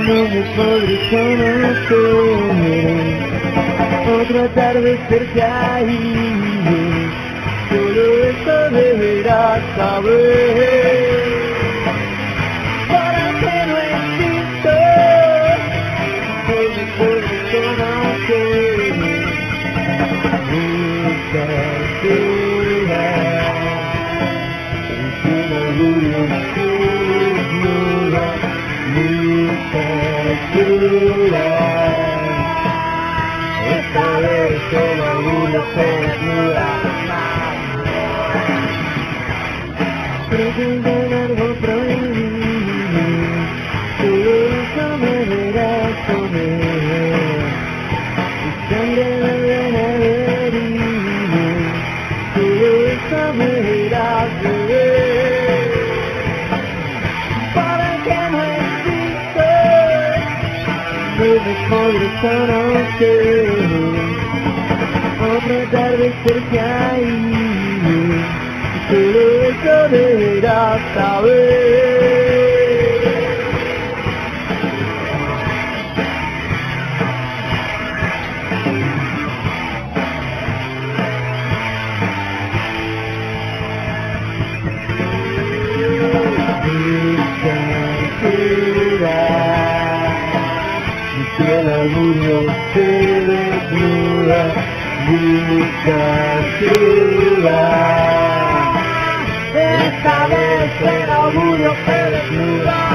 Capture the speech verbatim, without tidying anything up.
no me podré conocer. Otro atardecer que hay, solo eso deberás saber. Para que no existo, no me podré conocer. Nunca será un orgullo que desnuda, nunca será. Esta vez el orgullo se desnuda. Pretenden algo prohibido, todo eso me verás comer. Mi sangre vuelve a herido, todo eso me verás beber. Para que no exista, no me podré conocer. Otra tarde cerca hay, solo eso deberás saber. Si el orgullo se desnuda, busca ciudad. Esta vez el orgullo se desnuda.